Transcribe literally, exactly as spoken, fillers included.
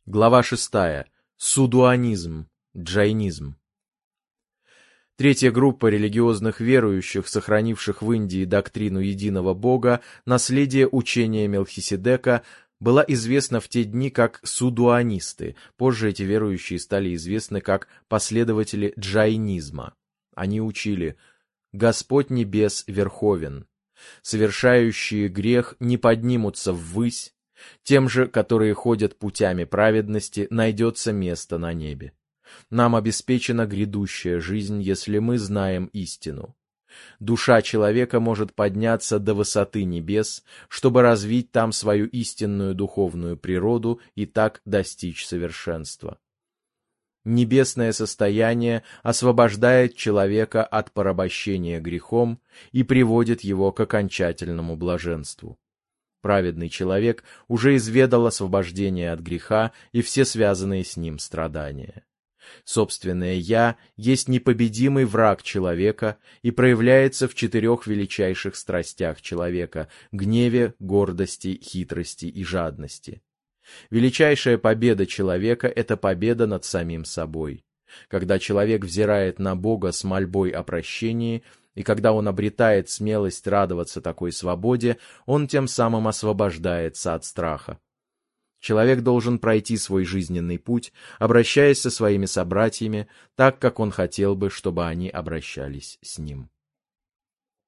Глава шестая. Судуанизм, джайнизм. Третья группа религиозных верующих, сохранивших в Индии доктрину единого Бога, наследие учения Мелхиседека, была известна в те дни как судуанисты. Позже эти верующие стали известны как последователи джайнизма. Они учили: «Господь небес верховен, совершающие грех не поднимутся ввысь, тем же, которые ходят путями праведности, найдется место на небе. Нам обеспечена грядущая жизнь, если мы знаем истину. Душа человека может подняться до высоты небес, чтобы развить там свою истинную духовную природу и так достичь совершенства. Небесное состояние освобождает человека от порабощения грехом и приводит его к окончательному блаженству. Праведный человек уже изведал освобождение от греха и все связанные с ним страдания. Собственное «я» есть непобедимый враг человека и проявляется в четырех величайших страстях человека — гневе, гордости, хитрости и жадности. Величайшая победа человека — это победа над самим собой. Когда человек взирает на Бога с мольбой о прощении, и когда он обретает смелость радоваться такой свободе, он тем самым освобождается от страха. Человек должен пройти свой жизненный путь, обращаясь со своими собратьями так, как он хотел бы, чтобы они обращались с ним.